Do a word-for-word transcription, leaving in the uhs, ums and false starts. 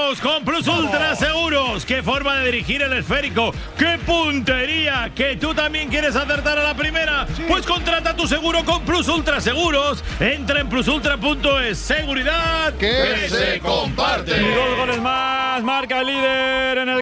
Vamos con Plus Ultra Seguros. ¿Qué forma de dirigir el esférico? ¡Qué puntería! ¿Que tú también quieres acertar a la primera? Sí. Pues contrata tu seguro con Plus Ultra Seguros. Entra en plus ultra punto es. Seguridad que, que se comparte. Y dos goles más. Marca el líder en el